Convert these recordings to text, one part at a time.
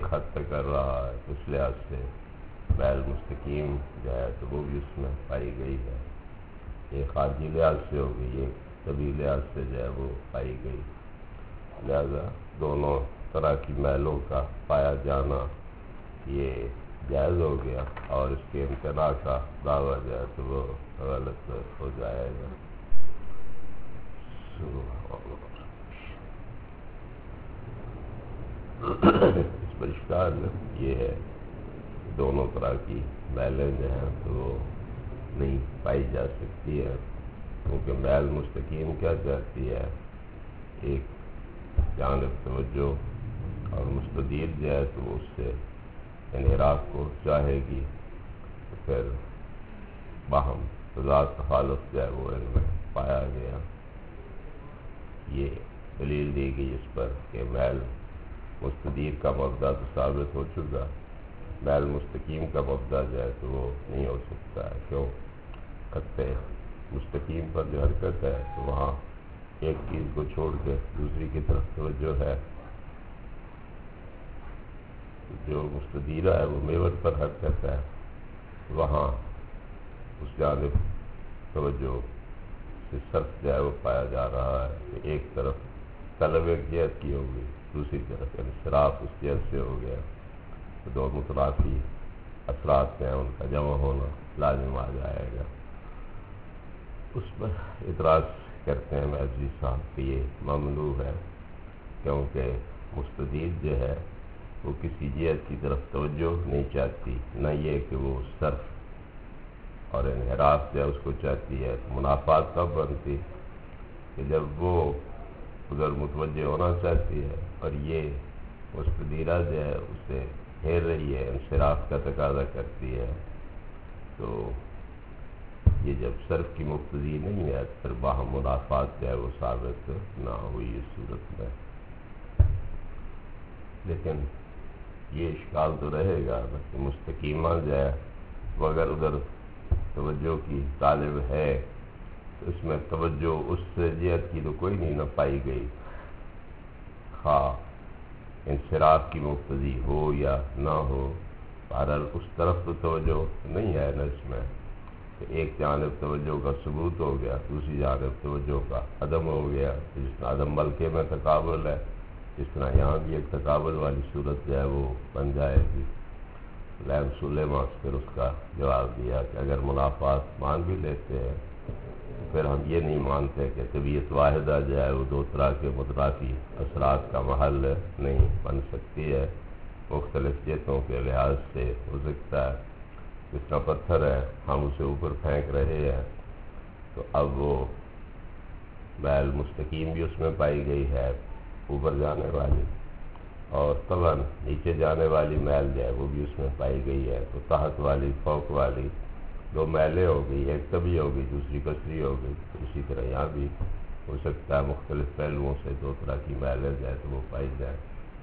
خط پہ کر رہا ہے، اس لحاظ سے میل مستقیم جو ہے تو وہ بھی اس میں پائی گئی ہے. ایک خارجی لحاظ سے ہوگی، ایک طبی لحاظ سے جو ہے وہ پائی گئی. لہذا دونوں طرح کی میلوں کا پایا جانا یہ جائز ہو گیا، اور اس کے امتناع کا دعویٰ جو ہے تو وہ غلط ہو جائے گا. اس پر اشکال یہ ہے دونوں طرح کی میلیں جو ہیں تو وہ نہیں پائی جا سکتی ہے، کیونکہ میل مستقیم کیا چاہتی ہے؟ ایک جانب توجہ، اور مستدیر جو ہے تو اس سے انحراف کو چاہے گی. تو پھر باہم تضاد تخالف جو ہے وہ ان میں پایا گیا. یہ دلیل دی گئی اس پر کہ میل مستدیر کا مبدا تو ثابت ہو چکا، میل مستقیم کا مبدا جو ہے تو وہ نہیں ہو سکتا ہے. کیوں؟ خط مستقیم پر جو حرکت ہے تو وہاں ایک چیز کو چھوڑ کے دوسری کی طرف توجہ ہے. جو مستدیرہ ہے وہ میور پر حرکت ہے، وہاں اس جانب توجہ سے صرف جو ہے وہ پایا جا رہا ہے کہ ایک طرف طلب ایک جہت کی ہوگی، دوسری طرف انصراف اس جہت سے ہو گیا، تو دو مترافی اثرات ہیں، ان کا جمع ہونا لازم آ جائے گا. اس پر اعتراض کرتے ہیں میزی صاحب کہ یہ ممنوع ہے، کیونکہ مستدیر جو ہے وہ کسی جہت کی طرف توجہ نہیں چاہتی، نہ یہ کہ وہ صرف اور انحراف جو ہے اس کو چاہتی ہے. منافات تب بنتی کہ جب وہ ادھر متوجہ ہونا چاہتی ہے اور یہ مستدیرہ جو ہے اسے پھیر رہی ہے، انصراف کا تقاضا کرتی ہے. تو یہ جب صرف کی مقتضی نہیں ہے پھر باہم منافات جو ہے وہ ثابت نہ ہوئی اس صورت میں. لیکن یہ اشکال تو رہے گا کہ مستقیمہ جو ہے وہ اگر ادھر توجہ کی طالب ہے تو اس میں توجہ اس جہت کی تو کوئی نہیں نہ پائی گئی، خواہ انصراف کی مقتضی ہو یا نہ ہو. بہرحال اس طرف تو توجہ نہیں ہے نا اس میں، کہ ایک جانب توجہ کا ثبوت ہو گیا، دوسری جانب توجہ کا عدم ہو گیا. جس طرح عدم ملکے میں تقابل ہے، اس طرح یہاں بھی ایک تقابل والی صورت جو ہے وہ بن جائے گی. لیم سلیما پھر اس کا جواب دیا کہ اگر منافات مان بھی لیتے ہیں تو پھر ہم یہ نہیں مانتے کہ طبیعت واحدہ جو ہے وہ دو طرح کے مترافی اثرات کا محل نہیں بن سکتی ہے. مختلف جہتوں کے لحاظ سے ہو سکتا ہے. جس طرح پتھر ہے، ہم اسے اوپر پھینک رہے ہیں تو اب وہ میل مستقیم بھی اس میں پائی گئی ہے اوپر جانے والی، اور طبعاً نیچے جانے والی میل جو ہے وہ بھی اس میں پائی گئی ہے. تو تحت والی فوق والی دو میلیں ہو گئی، ایک طبی ہو گئی دوسری کثری ہو گئی. تو اسی طرح یہاں بھی ہو سکتا ہے مختلف پہلوؤں سے دو طرح کی میلیں جو ہے تو وہ پائی جائیں.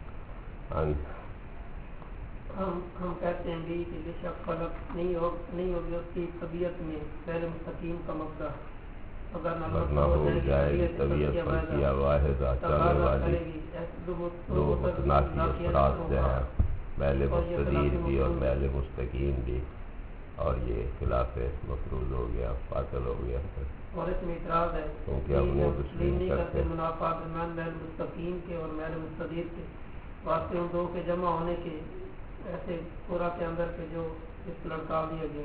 ہم کہتے ہیں بھی کہ بے شک فرق نہیں ہوگی اس کی طبیعت میں غیر مستقیم کا مبدا، اگر نہ ہو جائے طبیعت پر کیا واحد چلنے والی دو متنافی اثرات جو ہیں، میل مستدیر بھی اور میل مستقیم بھی، اور یہ خلاف مفروض ہو گیا، باطل ہو گیا. اور اس میں اعتراض ہے کیونکہ ہم وہ تسلیم کرتے منافات درمیان میل مستقیم کے اور میل مستدیر کے واسطے ان دو کے جمع ہونے کے ایسے پورا کے اندر کے جو اس لڑکا دیا گیا.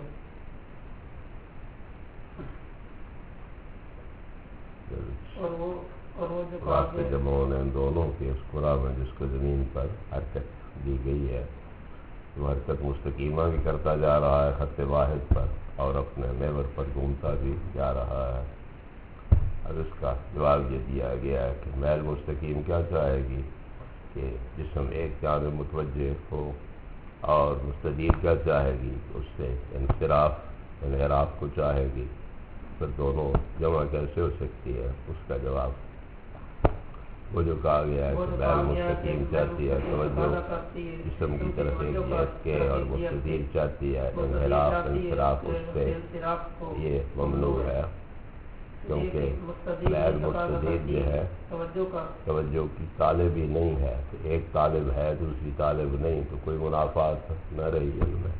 اور وہ جو واسطے جمع ہونے ان دونوں کے اس قرآ میں جس کو زمین پر حرکت دی گئی ہے، وہ حرکت مستقیمہ بھی کرتا جا رہا ہے خط واحد پر اور اپنے محور پر گھومتا بھی جا رہا ہے. اب اس کا جواب یہ دیا گیا ہے کہ میل مستقیم کیا چاہے گی کہ جسم ایک جانب متوجہ ہو، اور مستدیر کیا چاہے گی اس سے انحراف کو چاہے گی. پھر دونوں جمع کیسے ہو سکتی ہے؟ اس کا جواب وہ جو کہا گیا ہے کہ میل مستقیم چاہتی ہے توجہ جسم کی طرف ایک جہت کے، اور مستدیر چاہتی ہے انحراف اس سے، یہ ممنوع ہے. کیونکہ غیر مستدید جو ہے توجہ کی طالب ہی نہیں ہے، تو ایک طالب ہے دوسری طالب نہیں، تو کوئی منافعات نہ رہی علم میں.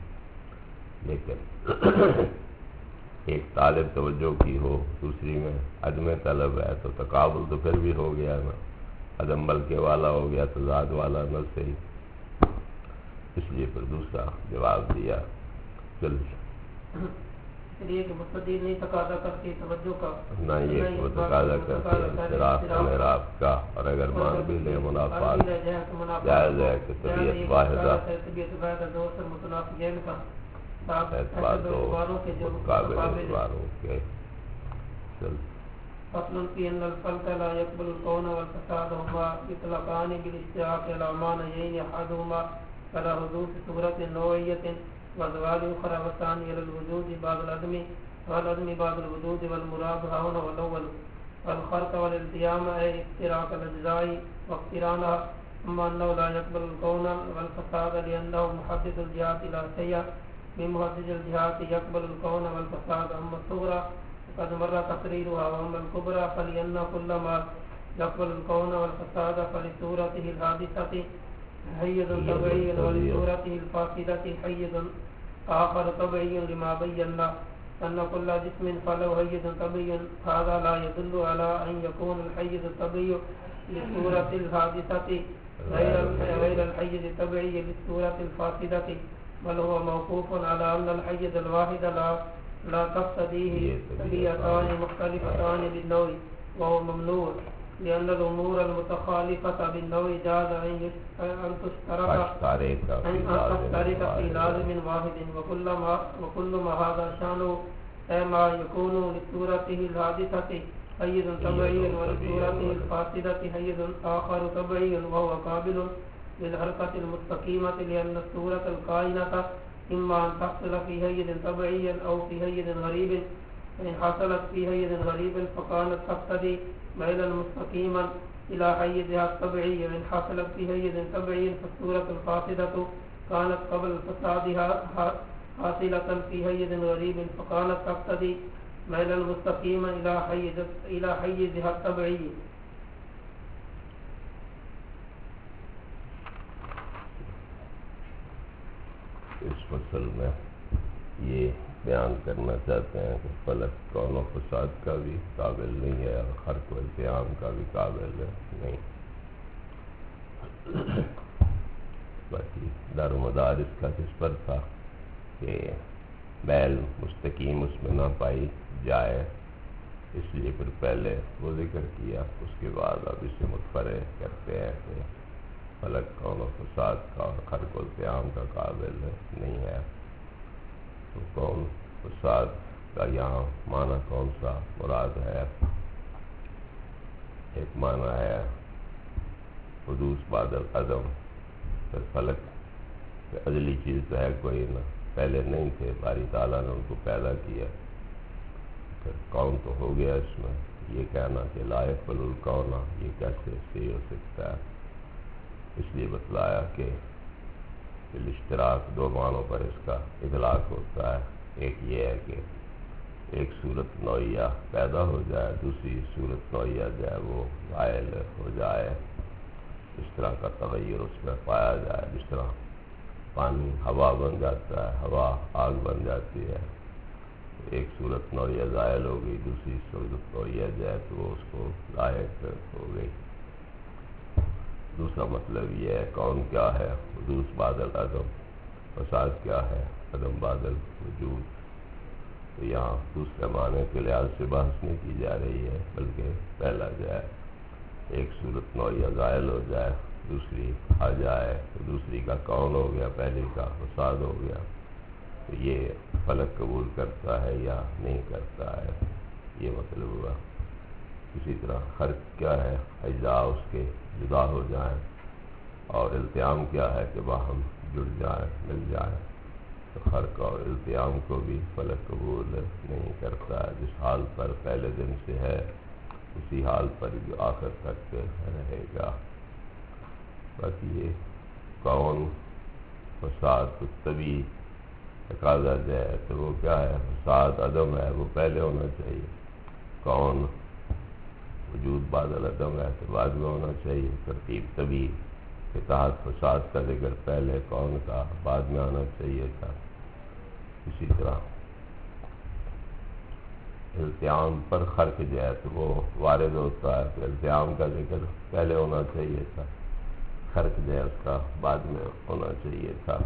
لیکن ایک طالب توجہ کی ہو دوسری میں عدم طلب ہے تو تقابل تو پھر بھی ہو گیا نا، عدم ملکے والا ہو گیا تو ذات والا نہ صحیح. اس لیے پھر دوسرا جواب دیا. یہ کہ مستدید نہیں تقاضا کرتی توجہ کا، نہ یہ کہ وہ تقاضا کرتے ہیں اعتراف کا محراب کا، اور اگر مان بھی لے منافعات جائز ہے کہ طبیعت واحدہ دوسر متنافعین کا اعتبار دو قابل اعتباروں کے. فصل في ان الفلك لا يقبل الكون والفساد هما يطلقان بالاشتراك على معنيين احدهما على حدوث صورة نوعية وزوال اخرى والثاني على الوجود بعد العدم والعدم بعد الوجود والمراد هنا والاول والخرق والالتيام اي افتراق الاجزاء واقترانها. اما انه لا يقبل الكون والفساد لانه محدد الجهات لا شيء بمحدد الجهات يقبل الكون والفساد. اما الصغرى قد مر تقريرها، واما الكبرى فلان كل ما يقبل الكون والفساد فلصورته الحادثة حيز طبيعي ولصورته الفاسدة حيز آخر طبيعي لما بينا أن كل جسم فله حيز طبيعي. هذا لا يدل على أن يكون الحيز الطبيعي للصورة الحادثة غير الحيز الطبيعي للصورة الفاسدة، بل هو موقوف على أن الحيز الواحد لا تقتضيه طبيعتان مختلفتان بالنوع، وهو ممنوع لأن الأمور المتخالفة بالنوع جاز أن تشترك في لازم واحد، وكل ما هذا شأنه ما يكون لصورته الحادثة حيز طبيعي ولصورته الفاسدة حيز آخر طبيعي وهو قابل للحركة المستقيمة، لأن الصورة الكائنة إما أن تحصل في حيز طبيعي أو في حيز غريب. فإن حصلت في حيز غريب فكانت تقتضي ميلا مستقيما إلى حيزها الطبيعي، وإن حصلت في حيز طبيعي فالصورة الفاسدة كانت قبل فسادها حاصلة في حيز غريب فكانت تقتضي ميلا مستقيما إلى حيزها الطبيعي. اس فصل میں یہ بیان کرنا چاہتے ہیں کہ فلک کون و فساد کا بھی قابل نہیں ہے اور خرق و التیام کا بھی قابل نہیں. باقی دار و مدار اس کا اس پر تھا کہ میل مستقیم اس میں نہ پائی جائے، اس لیے پھر پہلے وہ ذکر کیا، اس کے بعد اب اسے متفرع کرتے ہیں کہ فلک کون و فساد کا اور خرق و التیام کا قابل نہیں ہے. تو کون فساد کا یہاں معنی کون سا مراد ہے؟ ایک معنی ہے حدوث بعد العدم، پھر فلک ازلی چیز تو ہے کوئی نہ، پہلے نہیں تھے، باری تعالیٰ نے ان کو پیدا کیا، پھر کون تو ہو گیا. اس میں یہ کہنا کہ لا يقبل الکون یہ کیسے صحیح ہو سکتا ہے؟ اس لیے بتلایا کہ الاشتراک دو معنوں پر اس کا اطلاق ہوتا ہے. ایک یہ ہے کہ ایک صورت نوعیہ پیدا ہو جائے، دوسری صورت نوعیہ جو ہے وہ غائل ہو جائے، اس طرح کا تغیر اس میں پایا جائے. جس طرح پانی ہوا بن جاتا ہے، ہوا آگ بن جاتی ہے، ایک صورت نوعیہ زائل ہو گئی، دوسری صورت نوعیہ جو ہے تو وہ اس کو لائق ہو گئی. دوسرا مطلب یہ ہے کون کیا ہے، حدوث بعد العدم، فساد کیا ہے، عدم بعد الوجود. تو یہاں دوسرے معنی کے لحاظ سے بحث نہیں کی جا رہی ہے، بلکہ پہلا جو ہے ایک صورت نوعیہ زائل ہو جائے، دوسری آ جائے، تو دوسری کا کون ہو گیا، پہلی کا فساد ہو گیا. تو یہ فلک قبول کرتا ہے یا نہیں کرتا ہے، یہ مطلب ہوا. اسی طرح خرق کیا ہے، اجزاء اس کے جدا ہو جائیں، اور التیام کیا ہے کہ باہم جڑ جائیں، مل جائیں. تو خرق اور التیام کو بھی فلک قبول نہیں کرتا ہے. جس حال پر پہلے دن سے ہے اسی حال پر جو آخر تک رہے گا. باقی یہ کون فساد طبی تقاضا جائے تو وہ کیا ہے، فساد عدم ہے، وہ پہلے ہونا چاہیے. کون وجود بعد العدم ہے تو بعد میں ہونا چاہیے. ترتیب طبیعی کے تحت فساد کا ذکر پہلے کون کا بعد میں آنا چاہیے تھا. اسی طرح التیام پر خرق جو ہے تو وہ وارد ہوتا ہے تو التیام کا ذکر پہلے ہونا چاہیے تھا, خرق جو ہے اس کا بعد میں ہونا چاہیے تھا.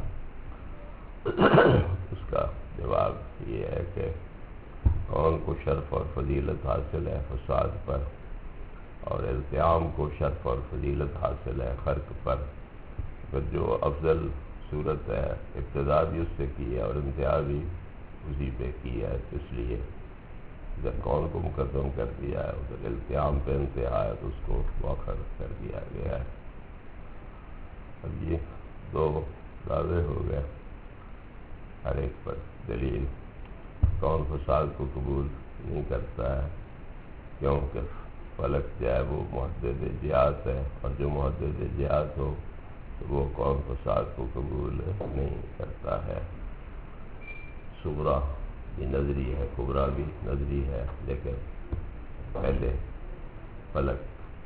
اس کا جواب یہ ہے کہ کون کو شرف اور فضیلت حاصل ہے فساد پر, اور التیام کو شرف اور فضیلت حاصل ہے خرق پر. پھر جو افضل صورت ہے ابتدا بھی اس سے کی ہے اور انتہا بھی اسی پہ کی ہے, تو اس لیے جب کون کو مقدم کر دیا ہے ادھر التیام پہ انتہا ہے تو اس کو مؤخر کر دیا گیا ہے. اب یہ دو دعوے ہو گئے, ہر ایک پر دلیل. کون فساد کو قبول نہیں کرتا ہے کیونکہ فلک جو ہے وہ محدد جہات ہے, اور جو محدد جہات ہو تو وہ کون فساد کو قبول نہیں کرتا ہے. صغریٰ بھی نظری ہے, کبریٰ بھی نظری ہے, لیکن پہلے فلک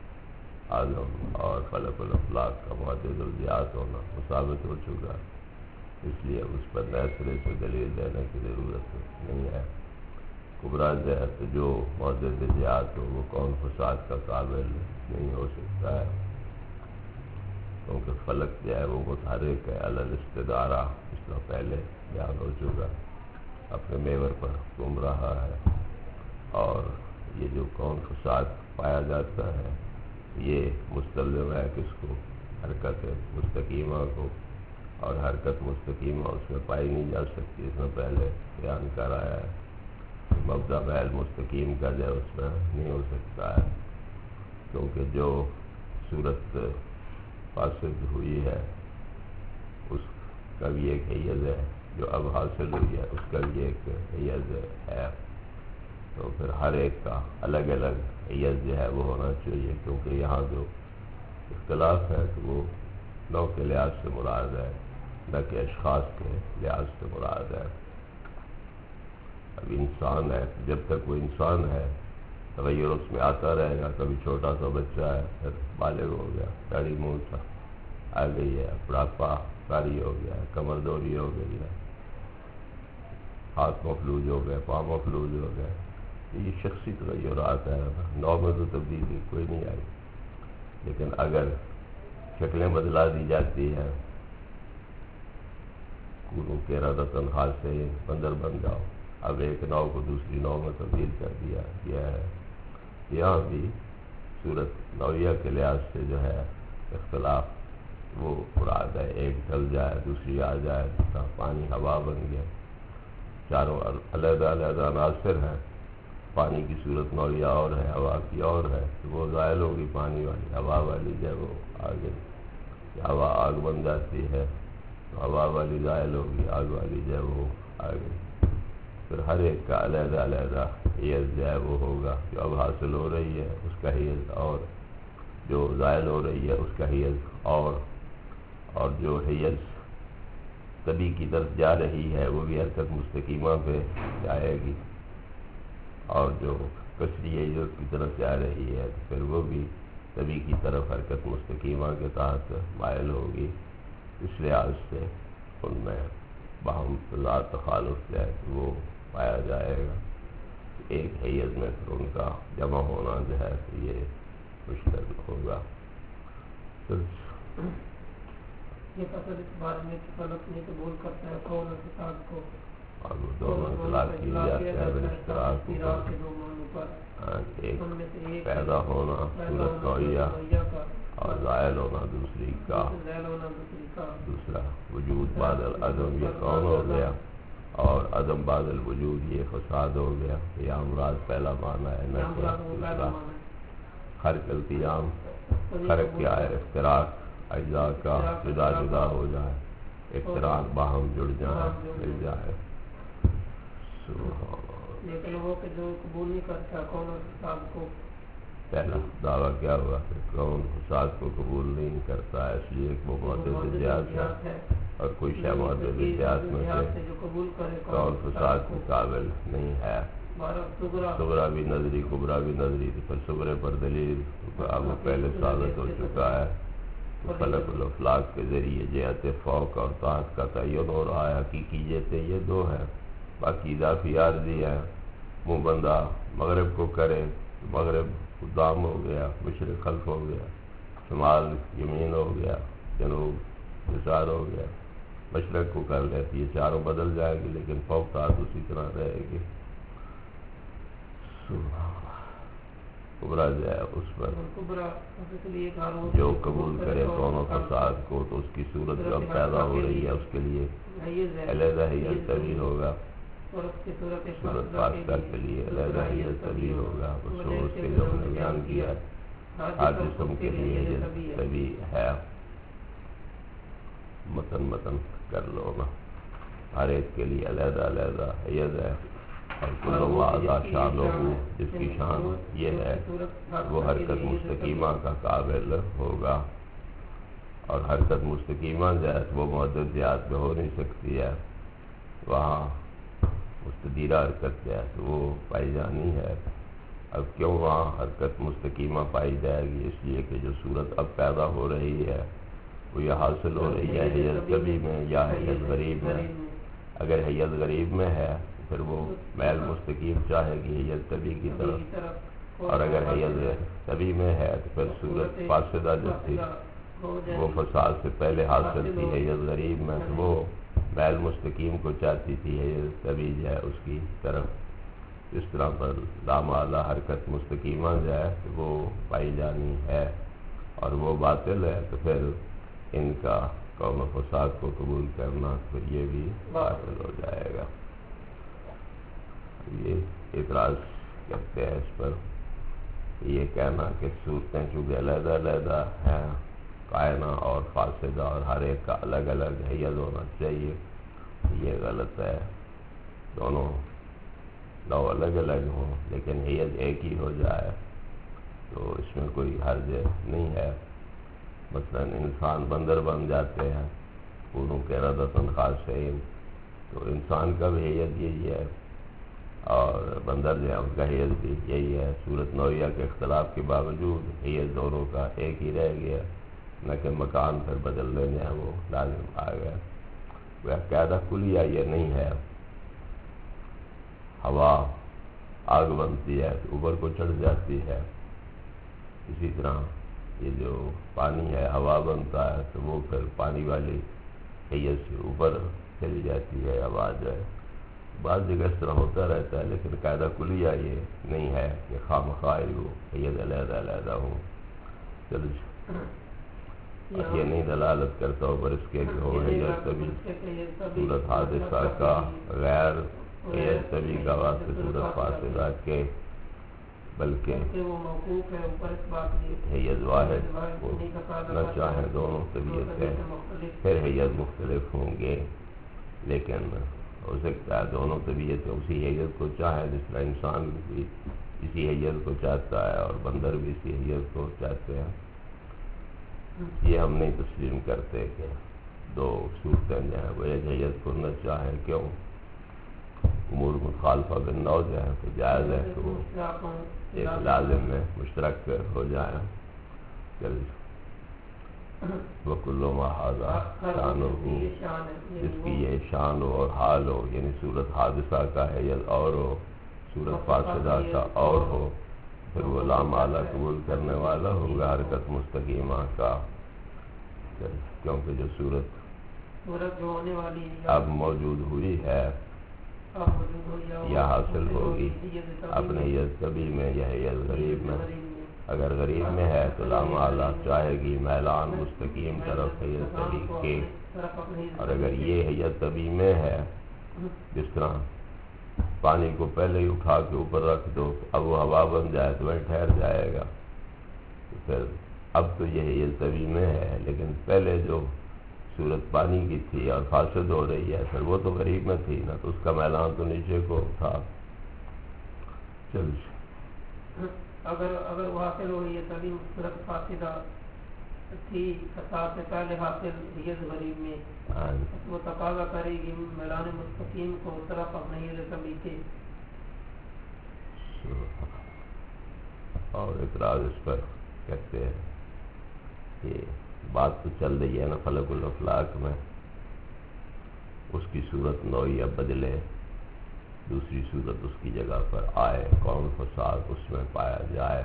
اعظم اور فلک الافلاق کا محدد الجہات ہونا ثابت ہو چکا, اس لیے اس پر نئے سرے سے دلیل دینے کی ضرورت نہیں ہے. کبریٰ جو ہے تو جو محدد جہات ہو وہ کون فساد کا قابل نہیں ہو سکتا ہے, کیونکہ فلک جو ہے وہ متحرک ہے علی الاستدارہ, اس طرح پہلے بیان ہو چکا, اپنے محور پر گھوم رہا ہے. اور یہ جو کون فساد پایا جاتا ہے یہ مستلزم ہے کس کو, حرکت مستقیمہ کو, اور حرکت مستقیمہ اس میں پائی نہیں جا سکتی. اس میں پہلے بیان کر آیا ہے مبدا محل مستقیم کا جو اس میں نہیں ہو سکتا ہے, کیونکہ جو صورت فاسد ہوئی ہے اس کا بھی ایک حیز ہے, جو اب حاصل ہوئی ہے اس کا بھی ایک حیز ہے. تو پھر ہر ایک کا الگ الگ حیز جو ہے وہ ہونا چاہیے, کیونکہ یہاں جو اختلاف ہے تو وہ نوع کے لحاظ سے مراد ہے, نہ کہ اشخاص کے لحاظ سے مراد ہے. اب انسان ہے, جب تک وہ انسان ہے تغیر اس میں آتا رہے گا. کبھی چھوٹا سا بچہ ہے, پھر بالغ ہو گیا, داڑھی مونچھ آ گئی ہے, بڑھاپا کاری ہو گیا ہے, کمر دوری ہو گئی ہے, ہاتھ مفلوج ہو گئے, پاؤں مفلوج ہو گئے. یہ شخصی تغیرات ہے, نوع میں تو تبدیلی کوئی نہیں آئی. لیکن اگر شکلیں بدلا دی جاتی ہیں, کونو کے رتن حال سے بندر بن جاؤ, اب ایک نوع کو دوسری نوع میں تبدیل کر دیا گیا ہے. یہاں بھی صورت نوعیہ کے لحاظ سے جو ہے اختلاف وہ مراد ہے, ایک ڈل جائے دوسری آ جائے, جس طرح پانی ہوا بن گیا. چاروں علیحدہ علیحدہ عناصر ہیں, پانی کی صورت نوعیہ اور ہے, ہوا کی اور ہے, تو وہ زائل ہوگی پانی والی, ہوا والی جو ہے وہ آگے, ہوا آگ بن جاتی ہے تو ہوا والی زائل ہوگی, آگ والی جو ہے وہ آگے. پھر ہر ایک کا علیحدہ علیحدہ حیز جو ہے وہ ہوگا, جو اب حاصل ہو رہی ہے اس کا حیز اور, جو زائل ہو رہی ہے اس کا حیز اور جو حیز طبی کی طرف جا رہی ہے وہ بھی حرکت مستقیمہ پہ جائے گی, اور جو کثری حیز کی طرف جا رہی ہے پھر وہ بھی طبی کی طرف حرکت مستقیمہ کے تحت مائل ہوگی. اس لحاظ سے ان میں باہم ذات تخالف جو ہے وہ پایا جائے گا. ایک حیز میں پھر ان کا جمع ہونا جو ہے یہ مشکل ہوگا. یہ فصل اس بارے میں فلک نہیں قبول کرتا ہے کون اور فساد کو, اور وہ دونوں اطلاق کی جاتے ہیں بالاشتراک کے دو معنوں پر, ایک پیدا ہونا صورت نوعیہ اور زائل ہونا دوسری کا. دوسرا وجود بعد العدم یہ کون ہو گیا, اور عدم بعد الوجود یہ فساد ہو گیا. یہ امراض پہلا معنی ہے, نہ کہ دوسرا. خرق التیام, خرق کیا ہے افتراق, اجزاء کا جدا جدا ہو جائے, افتراق باہم جڑ جائیں مل جائے. لیکن وہ کہ جو قبول نہیں کرتا کون اور فساد کو, پہلا دعویٰ کیا ہوا کہ کون فساد کو قبول نہیں کرتا ہے, اس لیے ایک وہ معدد جہات ہے, اور کوئی شے معدد جہات میں سے کون فساد کے قابل نہیں ہے. صغرا بھی نظری کبرا بھی نظری، تو پھر صغرے پر دلیل اب پہلے ثابت ہو چکا ہے، فلک الافلاق کے ذریعے جہت فوق اور تحت کا تعین ہو رہا ہے، حقیقی جہتیں یہ دو ہیں، باقی اضافی عارضی ہے۔ منہ بندہ مغرب کو کرے تو مغرب قدام ہو گیا، مشرق خلف ہو گیا، شمال یمین ہو گیا، جنوب یسار ہو گیا، مشرق کو کر لے تو یہ چاروں بدل جائیں گے، لیکن فوق تحت اسی طرح رہے گی۔ کبرا جو ہے اس پر جو قبول کرے دونوں فساد کو، تو اس کی صورت جو اب پیدا ہو رہی ہے اس کے لیے علیحدہ حیت طویل ہوگا، صورت فاسدہ کے لیے علیحدہ حیت طویل ہوگا، اس کے جو ہم نے بیان کیا ہر جسم کے لیے حیت طویل ہے۔ متن کر لو نا، ہر ایک کے لیے علیحدہ علیحدہ حیت ہے، اور کل وعدہ شان ہو، جس کی شان یہ ہے وہ حرکت مستقیمہ کا قابل ہوگا، اور حرکت مستقیمہ جو ہے وہ معدد جہات میں ہو نہیں سکتی ہے، وہاں مستدیرہ حرکت جو ہے وہ پائی جانی ہے۔ اب کیوں وہاں حرکت مستقیمہ پائی جائے گی؟ اس لیے کہ جو صورت اب پیدا ہو رہی ہے وہ یہ حاصل ہو رہی ہے حیت طبی میں یا حیت غریب میں۔ اگر حیت غریب میں ہے پھر وہ میل مستقیم چاہے گی حیت طبی کی طرف، اور اگر حیت طبی میں ہے تو پھر صورت فاسدہ جو تھی وہ فساد سے پہلے حاصل تھی حیت غریب میں، تو وہ میل مستقیم کو چاہتی تھی حیت طبی جو ہے اس کی طرف۔ اس طرح پر لامعالی حرکت مستقیمہ جو ہے وہ پائی جانی ہے، اور وہ باطل ہے تو پھر ان کا کون و فساد کو قبول کرنا پھر یہ بھی باطل ہو جائے گا۔ یہ اعتراض کرتے ہیں اس پر، یہ کہنا کہ صورتیں چونکہ علیحدہ علیحدہ ہیں، قائنہ اور فاسدہ، اور ہر ایک کا الگ الگ حیت ہونا چاہیے، یہ غلط ہے۔ دونوں لو الگ الگ ہوں لیکن حیت ایک ہی ہو جائے تو اس میں کوئی حرج نہیں ہے۔ مثلا انسان بندر بن جاتے ہیں، خونوں کے ردتن خاصین، تو انسان کا بھی حیت یہی ہے، اور بندر جو ہے اس کا حیت بھی یہی ہے۔ صورت نوعیہ کے اختلاف کے باوجود حیت دونوں کا ایک ہی رہ گیا، نہ کہ مکان پھر بدل لینے ہیں وہ لازم آ گیا۔ وہ قاعدہ کلیہ یہ نہیں ہے۔ ہوا آگ بنتی ہے تو اوپر کو چڑھ جاتی ہے، اسی طرح یہ جو پانی ہے ہوا بنتا ہے تو وہ پھر پانی والی حیت سے اوپر چلی جاتی ہے آواز ہے۔ بعض جگہ اس طرح ہوتا رہتا ہے، لیکن قاعدہ کلیہ یہ نہیں ہے کہ خواہ مخواہ وہ حیت علیحدہ علیحدہ ہوں۔ چلو یہ نہیں دلالت کرتا اوپر اس کے کہ ہو حیت طبی صورت حادثہ کا غیر حیت طبی کا واسطے صورت فاسدہ کے، بلکہ حیت واحد کو نہ چاہیں دونوں طبیعتیں، پھر حیت مختلف ہوں گے، لیکن ہو سکتا ہے دونوں طبیعتیں اسی حیت کو چاہیں، جس طرح انسان بھی اسی حیت کو چاہتا ہے اور بندر بھی اسی حیت کو چاہتے ہیں۔ یہ ہم نہیں تسلیم کرتے کہ دو صورتیں جو ہیں وہ ایک حیت کو نہ چاہیں۔ کیوں؟ امور مخالفہ بالنوع جو ہے تو جائز ہے کہ وہ ایک لازم میں مشترک ہو جائیں۔ وَكُلُّ مَا هَذَا شَأْنُهُ، جس کی یہ شان ہو اور حال ہو، یعنی صورت حادثہ کا حیت اور ہو، صورت فاسدہ کا اور ہو، پھر وہ لامعالی قبول کرنے والا ہوگا حرکت مستقیمہ کا، کیونکہ جو صورت اب موجود ہوئی ہے یا حاصل ہوگی اپنے حیت طبی میں یا حیت غریب میں۔ اگر غریب میں ہے تو لامعالی چاہے گی میلان مستقیم طرف حیت طبی کے، اور اگر یہ حیت طبی میں ہے، جس طرح پانی کو پہلے ہی اٹھا کے اوپر رکھ دو، اب وہ ہوا بن جائے تو وہیں ٹھہر جائے گا، تو پھر اب تو یہ حیت طبی میں ہے، لیکن پہلے جو صورت پانی کی تھی اور فاسد ہو رہی ہے پھر وہ تو غریب میں تھی نا، تو اس کا میلان تو نیچے کو تھا۔ اگر وہ حاصل ہو رہی ہے تبھی صورت فاسدہ تھی، فساد سے پہلے حاصل حیت غریب میں، وہ تقاضا کرے گی میلان مستقیم کو طرف اپنے حیت طبی کے۔ اور اعتراض اس پر کہتے ہیں کہ بات تو چل رہی ہے نا فلق الافلاق میں، اس کی صورت نوعیہ بدلے، دوسری صورت اس کی جگہ پر آئے، کون فساد اس میں پایا جائے،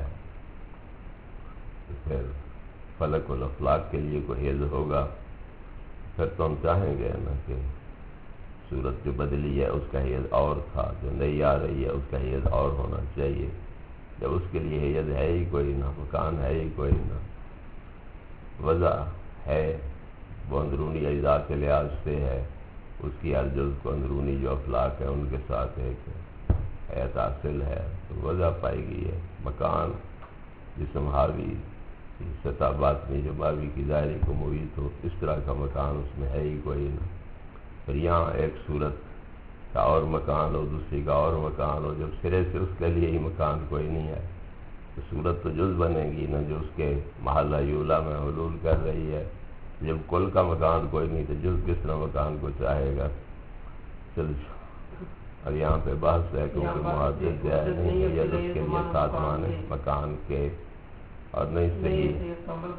تو پھر فلق الافلاق کے لیے کوئی حیض ہوگا، پھر تو ہم چاہیں گے نا کہ صورت جو بدلی ہے اس کا حیض اور تھا، جو نئی آ رہی ہے اس کا حیض اور ہونا چاہیے، جب اس کے لیے حیض ہے ہی کوئی نہ، مکان ہے ہی کوئی نہ، وضع ہے وہ اندرونی اجزاء کے لحاظ سے ہے، اس کی ہر جز کو اندرونی جو افلاق ہے ان کے ساتھ ایک حیات حاصل ہے، تو وضع پائی گئی ہے، مکان جسم حاوی سطح باطنی جو باوی کی ظاہری کو محیط ہو، اس طرح کا مکان اس میں ہے ہی کوئی نہ، پھر یہاں ایک صورت کا اور مکان ہو، دوسری کا اور مکان ہو، جب سرے سے اس کے لیے ہی مکان کوئی نہیں ہے تو صورت تو جز بنے گی نا جو اس کے محلہ یولا میں حلول کر رہی ہے، جب کل کا مکان کوئی نہیں تو جز کس طرح مکان کو چاہے گا۔ چل اور یہاں پہ بحث ہے کیونکہ محدث جو ہے نہیں ہے اس کے لیے سازمان مکان کے اور نہیں صحیح،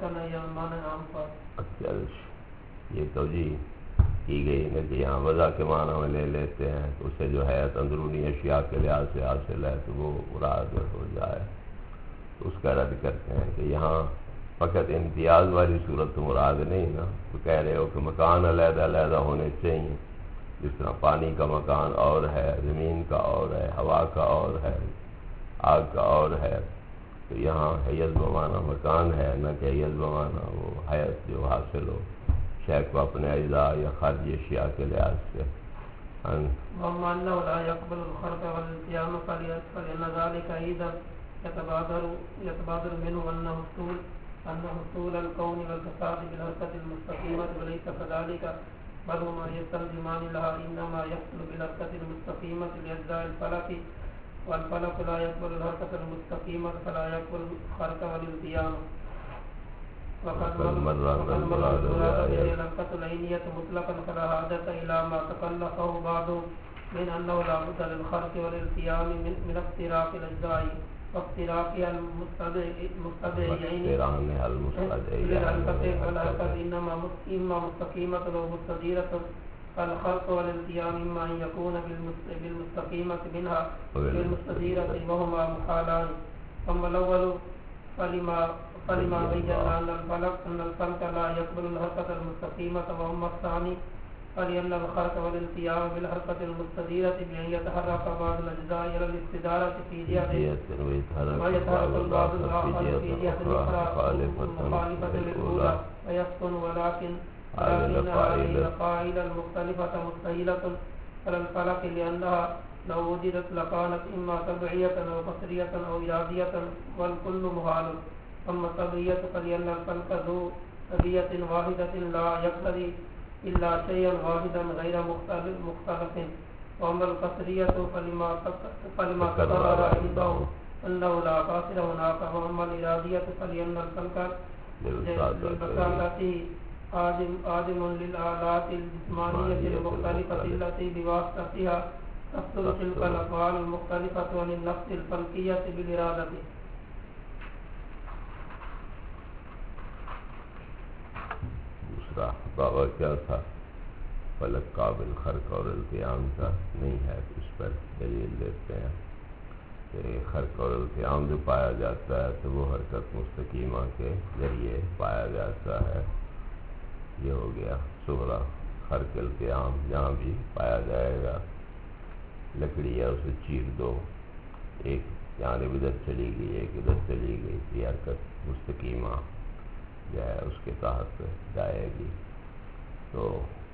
اچھا یہ توجیہ کی گئی نا کہ یہاں وضع کے معنی میں لے لیتے ہیں تو اسے جو ہے اندرونی اشیاء کے لحاظ سے حاصل ہے تو وہ مراد ہو جائے، تو اس کا رد کرتے ہیں کہ یہاں فقط امتیاز والی صورت تو مراد نہیں نا، تو کہہ رہے ہو کہ مکان علیحدہ علیحدہ ہونے چاہیے، جس طرح پانی کا مکان اور ہے، زمین کا اور ہے، ہوا کا اور ہے، آگ کا اور ہے، تو یہاں حیض بمانا مکان ہے نہ کہ حیض بمانا وہ حیض جو حاصل ہو شے کو اپنے اجزاء یا خارجی اشیاء کے لحاظ سے۔ وَأَمَّا أَنَّهُ لَا يَقْبَلُ الْخَرْقَ وَالِالْتِيَامَ فَلِأَنَّ ذَلِكَ أَيْضًا يَتَبَادَرُ مِنْهُ أَنَّهُ حُصُولَ الْكَوْنِ وَالْفَسَادِ بِالْحَرْكَةِ الْمُسْتَقِيمَةِ وَلَيْسَ كَذَلِكَ بل هما يستلزمان لها إنما يحصل بالحركة المستقيمة لأجزاء الفلك والفلك لا يقبل الحركة المستقيمة فلا يقبل الخرق والالتيام وقد مر المراد به الحركة العينية مطلقا فلا حاجة إلى ما تكلفه بعضهم من أنه لا بد للخرق والالتيام من افتراق الأجزاء وافتراقها المستدعيين للحركة والحركة إما مستقيمة أو مستديرة، فالخرق والالتيام إما أن يكون بالمستقيمة منها بالمستديرة وهما محالان. أما الأول فلما بينا أن الفلك لا يقبل الحركة المستقيمة، وأما الثاني فلأن الخرق والالتيام بالحركة المستديرة بأن يتحرك بعض الأجزاء إلى الاستدارة في جهة ويتحرك البعض الآخر في جهة أخرى مخالفة للأولى ويسكن، ولكن هذه الفاعل المختلفة مستحيلة على الفلك لأنها لو وجدت لكانت إما تبعية أو قصرية أو إرادية والكل محال. أما التبعية فلأن الفلك ذو تبعية واحدة لا يقتضي إلا شيئا واحدا غير مختلف. وأما القصرية فلما تقرر عندهم أنه لا قاصر هناك. وأما الإرادية فلأن الفلك للبساطة عادم للآلات الجسمانية المختلفة التي بواسطتها تصدر تلك الأفعال المختلفة عن النفس الفلكية بالإرادة. دوسرا دعویٰ کیا تھا؟ فلک قابل خرق اور التیام کا نہیں ہے، اس پر دلیل دیتے ہیں کہ خرق اور التیام جو پایا جاتا ہے تو وہ حرکت مستقیمہ کے ذریعے پایا جاتا ہے، یہ ہو گیا صغرا خرق التیام، جہاں بھی پایا جائے گا لکڑی ہے اسے چیر دو، ایک جانب ادھر چلی گئی ایک ادھر چلی گئی، یہ حرکت مستقیمہ جو ہے اس کے تحت جائے گی، تو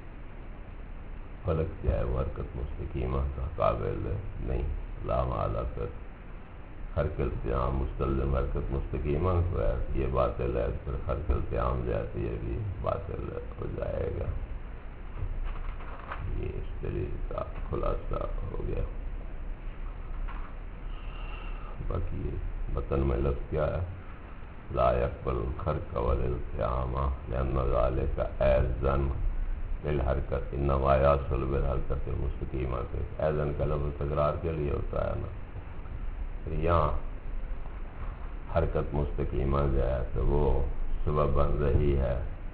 فلک جو ہے وہ حرکت مستقیمہ کا قابل نہیں، لا محالہ پھر خرق التیام مستلزم حرکت مستقیمہ جو ہے یہ باطل ہے، پھر خرق التیام جو ہے تو یہ بھی باطل ہو جائے گا۔ یہ اس دلیل کا خلاصہ ہو گیا۔ باقی متن میں لفظ کیا ہے؟ لا يقبل الخرق والالتیام لأن ذلك أيضا بالحرکت انما يحصل بالحرکت المستقیمہ کے ایضاً کا لفظ تکرار کے لیے ہوتا ہے نا، یہاں حرکت مستقیمہ جو ہے تو وہ سبب بن رہی ہے،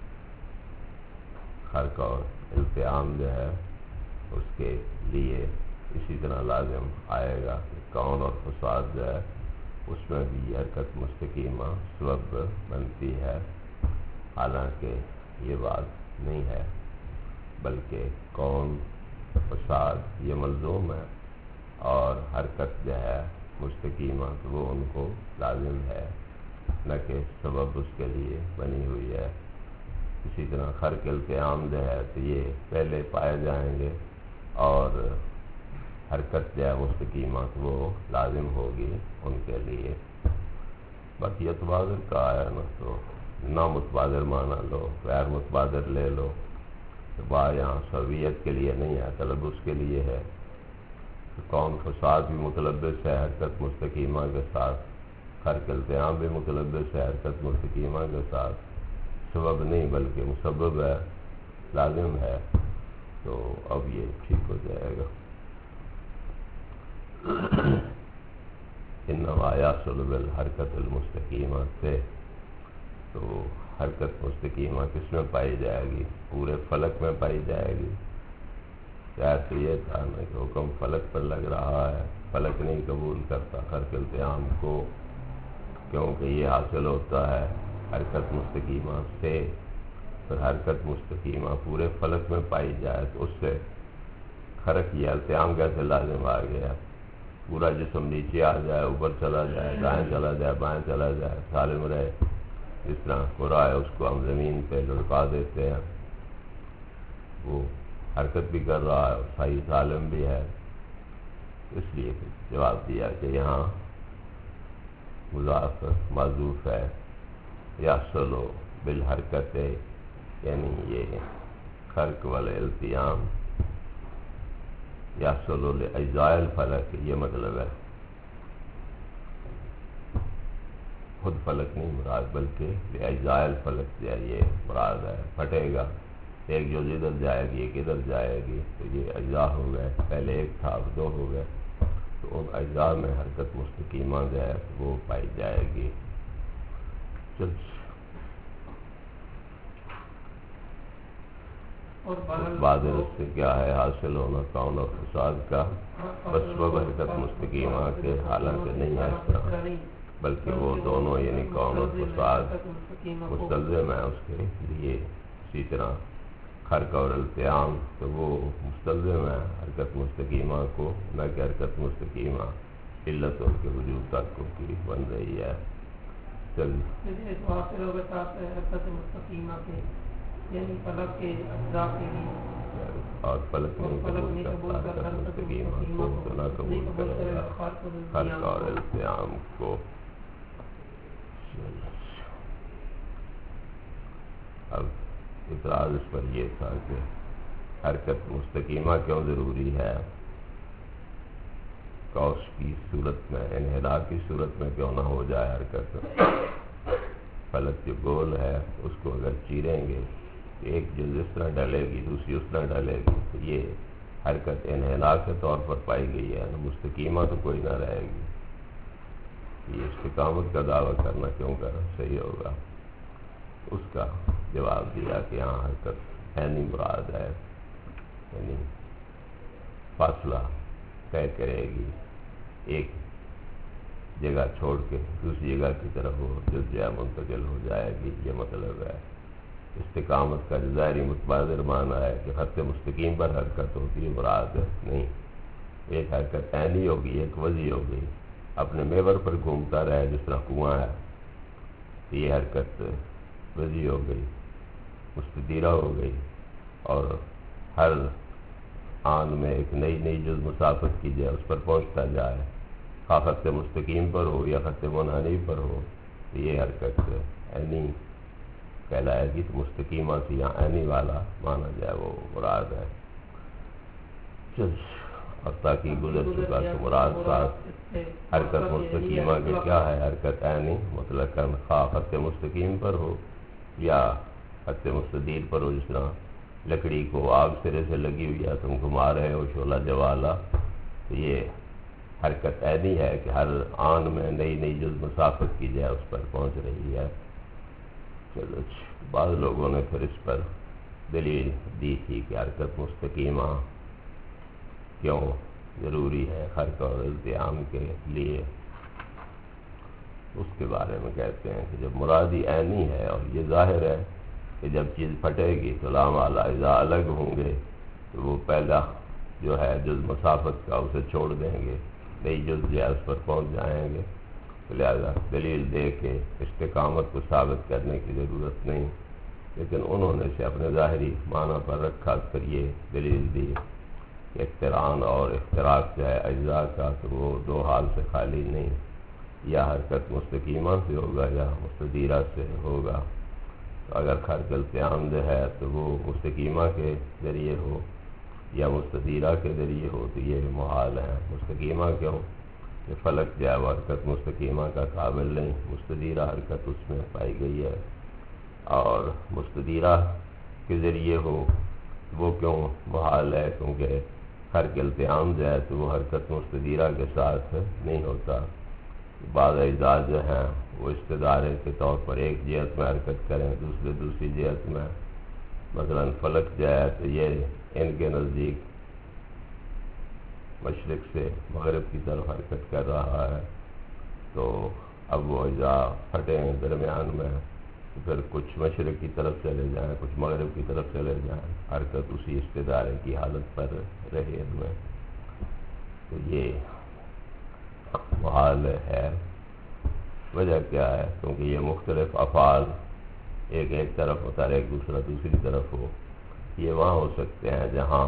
حرکت اور التیام جو ہے اس کے لیے اسی طرح لازم آئے گا کہ کون اور فساد جو ہے اس میں بھی حرکت مستقیمہ سبب بنتی ہے، حالانکہ یہ بات نہیں ہے، بلکہ کون فساد یہ ملزوم ہے اور حرکت جو ہے مستقیمہ تو وہ ان کو لازم ہے، نہ کہ سبب اس کے لیے بنی ہوئی ہے۔ اسی طرح خرق التیام جو ہے تو یہ پہلے پائے جائیں گے اور حرکت جو ہے مستقیمہ تو وہ لازم ہوگی ان کے لیے۔ باقی متبادر کا آیا نا تو نامتبادر مانا لو، غیر متبادر لے لو، تو یہاں سویت کے لیے نہیں ہے، تلبس کے لیے ہے۔ تو کون فساد بھی متلبس ہے حرکت مستقیمہ کے ساتھ، خرق التیام بھی متلبس ہے حرکت مستقیمہ کے ساتھ، سبب نہیں بلکہ مسبب ہے، لازم ہے، تو اب یہ ٹھیک ہو جائے گا۔ انما یحصل بالحرکت المستقیمہ سے، تو حرکت مستقیمہ کس میں پائی جائے گی؟ پورے فلک میں پائی جائے گی۔ تو یہ تھا نا کہ حکم فلک پر لگ رہا ہے، فلک نہیں قبول کرتا خرق التیام کو، کیونکہ یہ حاصل ہوتا ہے حرکت مستقیمہ سے۔ پھر حرکت مستقیمہ پورے فلک میں پائی جائے تو اس سے خرق یا التیام کیسے لازم آ گیا؟ پورا جسم نیچے آ جائے، اوپر چلا جائے، دائیں چلا جائے، بائیں چلا جائے، سالم رہے، جس طرح پورا ہے اس کو ہم زمین پہ لڑکا دیتے ہیں، وہ حرکت بھی کر رہا ہے، صحیح سالم بھی ہے۔ اس لیے جواب دیا کہ یہاں مضاف معذوف ہے، یحصل بالحرکت، یعنی یہ خرق والالتیام یحصل لاجزاء الفلک، یہ مطلب ہے، خود فلک نہیں مراد بلکہ لاجزاء الفلک جو ہے یہ مراد ہے، پھٹے گا، ایک جو ادھر جائے گی ایک ادھر جائے گی، تو یہ اجزاء ہو گئے، پہلے ایک تھا اب دو ہو گئے، تو ان اجزاء میں حرکت مستقیمہ جو ہے وہ پائی جائے گی۔ بعد اس سے کیا ہے حاصل ہونا کون اور فساد کا، بسبب حرکت مستقیمہ کے، حالانکہ نہیں ہے اس طرح، بلکہ وہ دونوں یعنی کون اور فساد مستلزم ہے اس کے لیے۔ اسی طرح خرق اور التیام تو وہ مستلزم ہے حرکت مستقیمہ کو، نہ کہ حرکت مستقیمہ علت ان کے وجود تک کو کی بن رہی ہے۔ چلیے حرکت مستقیمہ کے یعنی فلک کے اجزاء کے لیے، اور فلک نہیں قبول کرتا حرکت مستقیمہ کو تو نہ قبول کرے گا خرق اور التیام کو۔ اب اعتراض اس پر یہ تھا کہ حرکت مستقیمہ کیوں ضروری ہے، قوس کی صورت میں، انحراف کی صورت میں کیوں نہ ہو جائے حرکت؟ فلک جو گول ہے اس کو اگر چیریں گے، ایک جز اس طرح ڈلے گی دوسری اس طرح ڈلے گی، تو یہ حرکت انحراف کے طور پر پائی گئی ہے، مستقیمہ تو کوئی نہ رہے گی، یہ استقامت کا دعویٰ کرنا کیوں کر صحیح ہوگا؟ اس کا جواب دیا کہ یہاں حرکت عینی مراد ہے، یعنی فاصلہ طے کرے گی، ایک جگہ چھوڑ کے دوسری جگہ کی طرف وہ جز جو ہے منتقل ہو جائے گی، یہ مطلب ہے۔ استقامت کا ظاہری متبادر معنی ہے کہ خط مستقیم پر حرکت ہوتی ہے، مراد نہیں، ایک حرکت عینی ہوگی ایک وضعی ہوگی، اپنے محور پر گھومتا رہے جس طرح کنواں ہے، تو یہ حرکت وضعی ہو گئی، مستدیرہ ہو گئی، اور ہر آن میں ایک نئی نئی جز مسافت کی جائے، اس پر پہنچتا جائے، خواہ خط مستقیم پر ہو یا خط منحنی پر ہو، تو یہ حرکت عینی کہلائے گی۔ تو مستقیمہ سے یہاں عینی والا مانا جائے وہ مراد ہے۔ اور تاکہ گزر چکا تو مراد ساتھ حرکت مستقیمہ کے کیا ہے؟ حرکت عینی مطلقاً خواہ خط مستقیم پر ہو یا خط مستدیر پر ہو، جس طرح لکڑی کو آگ سرے سے لگی ہوئی ہے، تم گھما رہے ہو شعلہ جوالا، تو یہ حرکت عینی ہے کہ ہر آن میں نئی نئی جز مسافت کی جائے اس پر پہنچ رہی ہے. چلو بعض لوگوں نے پھر اس پر دلیل دی تھی کہ حرکت مستقیمہ کیوں ضروری ہے حرکت اور التیام کے لیے. اس کے بارے میں کہتے ہیں کہ جب مرادی عینی ہے اور یہ ظاہر ہے کہ جب چیز پھٹے گی تو لامال اجزاء الگ ہوں گے تو وہ پہلا جو ہے جز مسافت کا اسے چھوڑ دیں گے, نئی جز جو ہے اس پر پہنچ جائیں گے. لہذا دلیل دے کے استقامت کو ثابت کرنے کی ضرورت نہیں, لیکن انہوں نے اسے اپنے ظاہری معنی پر رکھا. پھر یہ دلیل دی کہ اقتران اور اختراق جو ہے اجزاء کا تو وہ دو حال سے خالی نہیں, یا حرکت مستقیمہ سے ہوگا یا مستدیرہ سے ہوگا. تو اگر حرکت التیام جو ہے تو وہ مستقیمہ کے ذریعے ہو یا مستدیرہ کے ذریعے ہو تو یہ محال ہے. مستقیمہ کیوں کہ فلک جو ہے وہ حرکت مستقیمہ کا قابل نہیں, مستدیرہ حرکت اس میں پائی گئی ہے. اور مستدیرہ کے ذریعے ہو وہ کیوں محال ہے, کیونکہ حرکت التیام جو ہے تو وہ حرکت مستدیرہ کے ساتھ نہیں ہوتا. بعض اجزاء جو ہیں وہ استدارے کے طور پر ایک جہت میں حرکت کریں دوسری جہت میں. مثلا فلک جو ہے تو یہ ان کے نزدیک مشرق سے مغرب کی طرف حرکت کر رہا ہے, تو اب وہ اجزاء پھٹے ہیں درمیان میں, تو پھر کچھ مشرق کی طرف چلے جائیں کچھ مغرب کی طرف چلے جائیں, حرکت اسی استدارے کی حالت پر رہے ان میں. تو یہ محال ہے. وجہ کیا ہے؟ کیونکہ یہ مختلف افعال ایک طرف ہوتا ہے, ایک دوسرا دوسری طرف ہو. یہ وہاں ہو سکتے ہیں جہاں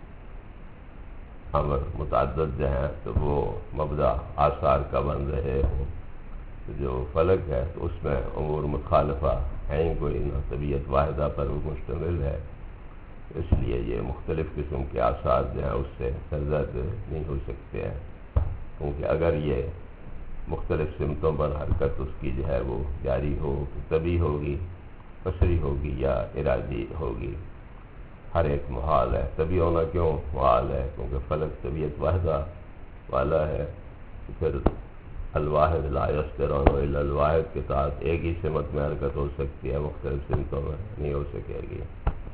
امر متعدد جو ہیں تو وہ مبدا آثار کا بن رہے ہوں. تو جو فلک ہے تو اس میں امور مخالفہ ہیں کوئی نہ, طبیعت واحدہ پر وہ مشتمل ہے, اس لیے یہ مختلف قسم کے آثار جو ہیں اس سے سرزد نہیں ہو سکتے ہیں. کیونکہ اگر یہ مختلف سمتوں پر حرکت اس کی جو ہے وہ جاری ہو تو طبی ہوگی, قصری ہوگی یا ارادی ہوگی, ہر ایک محال ہے. طبی ہونا کیوں محال ہے؟ کیونکہ فلک طبیعت واحدہ والا ہے. پھر الواحد لا یسترون الا الواحد کے ساتھ ایک ہی سمت میں حرکت ہو سکتی ہے, مختلف سمتوں میں نہیں ہو سکے گی.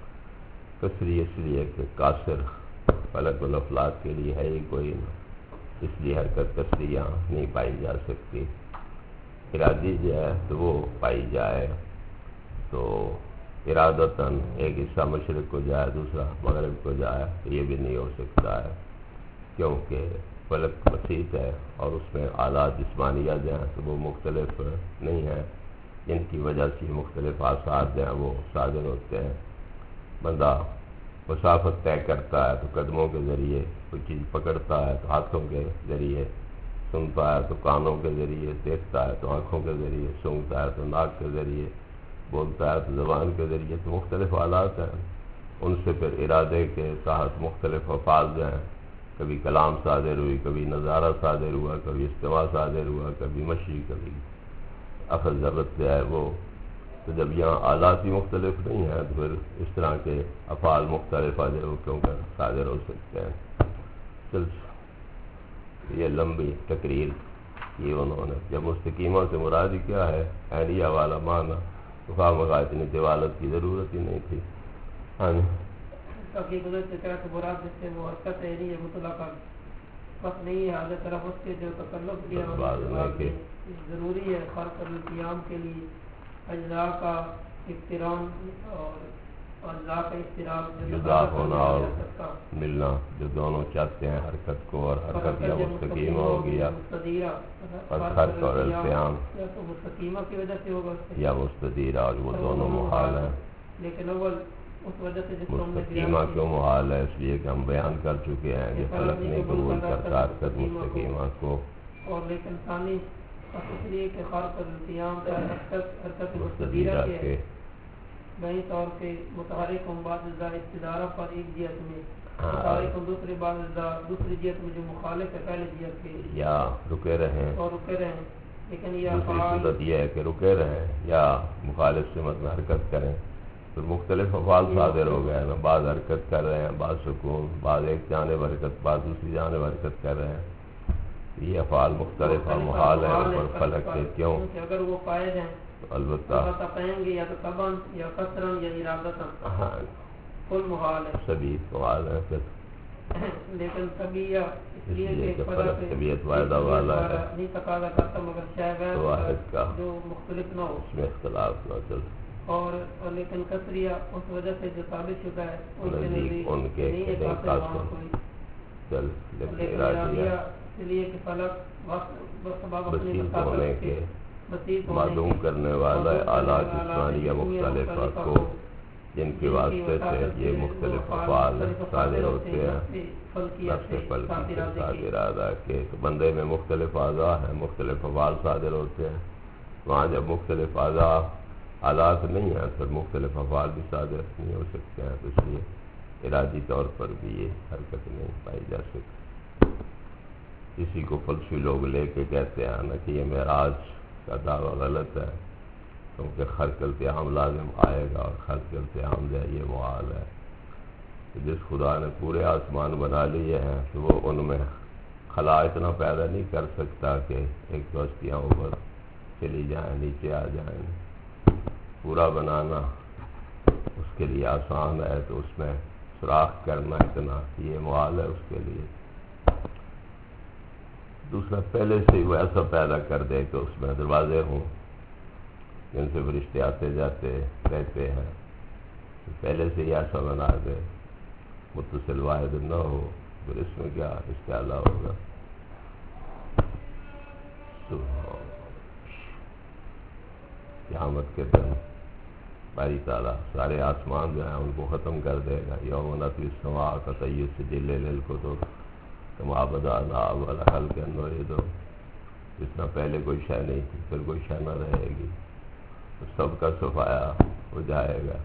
قصری اس لیے کہ قاصر فلک الافلاک کے لیے ہے ہی کوئی نہ, اس لیے حرکت قصری یہاں نہیں پائی جا سکتی. ارادی جو ہے تو وہ پائی جائے تو ارادتاً ایک حصہ مشرق کو جائے دوسرا مغرب کو جائے تو یہ بھی نہیں ہو سکتا ہے, کیونکہ فلک بسیط ہے اور اس میں آلات جسمانیہ جو ہیں تو وہ مختلف نہیں ہیں, جن کی وجہ سے مختلف آثار جو ہیں وہ صادر ہوتے ہیں. بندہ مسافت طے کرتا ہے تو قدموں کے ذریعے, کوئی چیز پکڑتا ہے تو ہاتھوں کے ذریعے, سنتا ہے تو کانوں کے ذریعے, دیکھتا ہے تو آنکھوں کے ذریعے, سونگتا ہے تو ناک کے ذریعے, بولتا ہے تو زبان کے ذریعے. تو مختلف آلات ہیں, ان سے پھر ارادے کے تحت مختلف افعال جو ہیں, کبھی کلام صادر ہوئی, کبھی نظارہ صادر ہوا, کبھی استماع صادر ہوا, کبھی مشی, کبھی اخذ ضبط جو ہے وہ. تو جب یہاں آلات ہی مختلف نہیں ہیں تو پھر اس طرح کے افعال مختلف جو ہے وہ کیوں کر صادر ہو سکتے ہیں. چل یہ لمبی تقریر کی انہوں نے. جب مستقیمہ سے مراد کیا ہے عینیہ والا معنی, تو خواہ مخواہ اتنی طوالت کی ضرورت ہی نہیں تھی. ہاں تاکہ گزشتہ کہا کہ مراد جس سے وہ حرکت عینی ہے مطلقاً بس نہیں ہے, حاضر طرف اس کے جو تکلف کیا ضروری ہے خرق القیام کے لیے اجزاء کا اقتران اور اجزاء کا اشتراک جدا ہونا اور ملنا, جو دونوں چاہتے ہیں حرکت کو, اور حرکت یا مستقیمہ ہو گیا اور خرق اور التیام تو مستقیمہ کی وجہ سے ہوگا یا مستدیرہ, اور وہ دونوں محال ہیں. لیکن اول اس وجہ سے جس کو ہم نے مستقیمہ کیوں محال ہے؟ اس لیے کہ ہم بیان کر چکے ہیں کہ فلک نہیں قبول کرتا حرکت مستقیمہ کو, اور لیکن ثانی اس لیے کہ خارق القیام کا حرکت مستدیرہ کے بہی طور پہ متحرک ہم بعض اجزاء استدارہ پر ایک جہت میں, متحرک ہم دوسرے بعض اجزاء دوسری جہت میں جو مخالف ہے پہلے جہت کے, یا رکے رہیں اور رکے رہیں. لیکن یہ دوسری صورت یہ ہے کہ رکے رہیں یا مخالف سمت میں حرکت کریں, پھر مختلف افعال صادر ہو گئے نا, بعض حرکت کر رہے ہیں, بعض سکون, بعض ایک جانب حرکت, بعض دوسری جانب حرکت کر رہے ہیں. یہ افعال مختلف اور محال ہے اوپر فلک کے کیوں؟ کہ اگر وہ پائے جائیں تو البتہ پائیں گے یا تو طبعاً یا کثرن یا ارادتاً، ہاں کل محال ہے، سبھی محال ہے پھر، لیکن طبیعہ اس لیے کہ فلک طبیعت واحدہ والا ہے نہیں تقاضا کرتا مگر شاید واحد کا جو مختلف نہ ہو اس میں اختلاف نہ چل، اور لیکن کثریہ اس وجہ سے جو ثابت شدہ ہے نزدیک ان کے کوئی چل لیکن لیکن ارادیہ اس لیے کہ فلک بسیط ہونے کے معلوم کرنے والا آلات جسمانیہ مختلفہ کو جن کے واسطے سے یہ مختلف افعال صادر ہوتے ہیں نفس فلکی کے ساتھ ارادہ کے، تو بندے میں مختلف اعضاء ہیں، مختلف افعال صادر ہوتے ہیں، وہاں جب مختلف اعضاء آلات نہیں ہیں پھر مختلف افعال بھی صادر نہیں ہو سکتے ہیں، تو اس لیے ارادی طور پر بھی یہ حرکت نہیں پائی جا سکتی۔ اسی کو فلسفی لوگ لے کے کہتے ہیں نا کہ یہ معراج کا دعویٰ غلط ہے، کیونکہ خلق التیام لازم آئے گا اور خلق التیام جو ہے یہ محال ہے، تو جس خدا نے پورے آسمان بنا لیے ہیں تو وہ ان میں خلا اتنا پیدا نہیں کر سکتا کہ ایک تو ہستیاں اوپر چلی جائیں نیچے آ جائیں، پورا بنانا اس کے لیے آسان ہے، تو اس میں سوراخ کرنا اتنا یہ محال ہے اس کے لیے۔ دوسرا پہلے سے وہ ایسا پیدا کر دے کہ اس میں دروازے ہوں جن سے فرشتے آتے جاتے رہتے ہیں، پہلے سے ہی ایسا بنا دے، متصل واحد نہ ہو، پھر اس میں کیا استعلا ہوگا۔ تو قیامت کے دن باری تعالیٰ سارے آسمان جو ہیں ان کو ختم کر دے گا، یوم نطوی السماء کطی السجل للکتب کما بدأنا اول خلق نعیدہ، جس طرح پہلے کوئی شے نہیں تھی پھر کوئی شے نہ رہے گی، تو سب کا صفایا ہو جائے گا،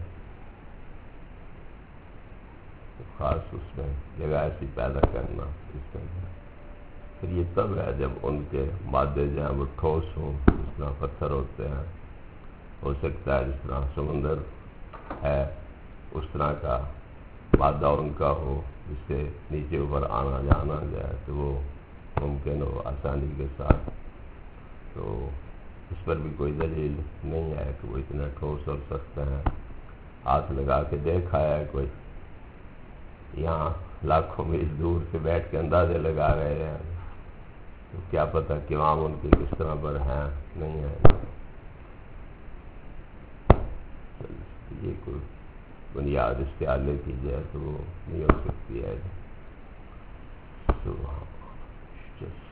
خاص اس میں جگہ ایسی پیدا کرنا اس میں، پھر یہ تب ہے جب ان کے مادے جو ہیں وہ ٹھوس ہوں، جس طرح پتھر ہوتے ہیں، ہو سکتا ہے جس طرح سمندر ہے اس طرح کا مادہ ان کا ہو جس سے نیچے اوپر آنا جانا جائے تو وہ ممکن ہو آسانی کے ساتھ، تو اس پر بھی کوئی دلیل نہیں ہے کہ وہ اتنے ٹھوس اور سخت ہیں۔ ہاتھ لگا کے دیکھا ہے کوئی، یہاں لاکھوں میل دور سے بیٹھ کے اندازے لگا رہے ہیں، تو کیا پتہ کہ وہاں ان کے کس طرح پر ہیں نہیں ہے، یہ کوئی بنیاد استعالے کی جائے تو وہ نہیں ہو سکتی ہے۔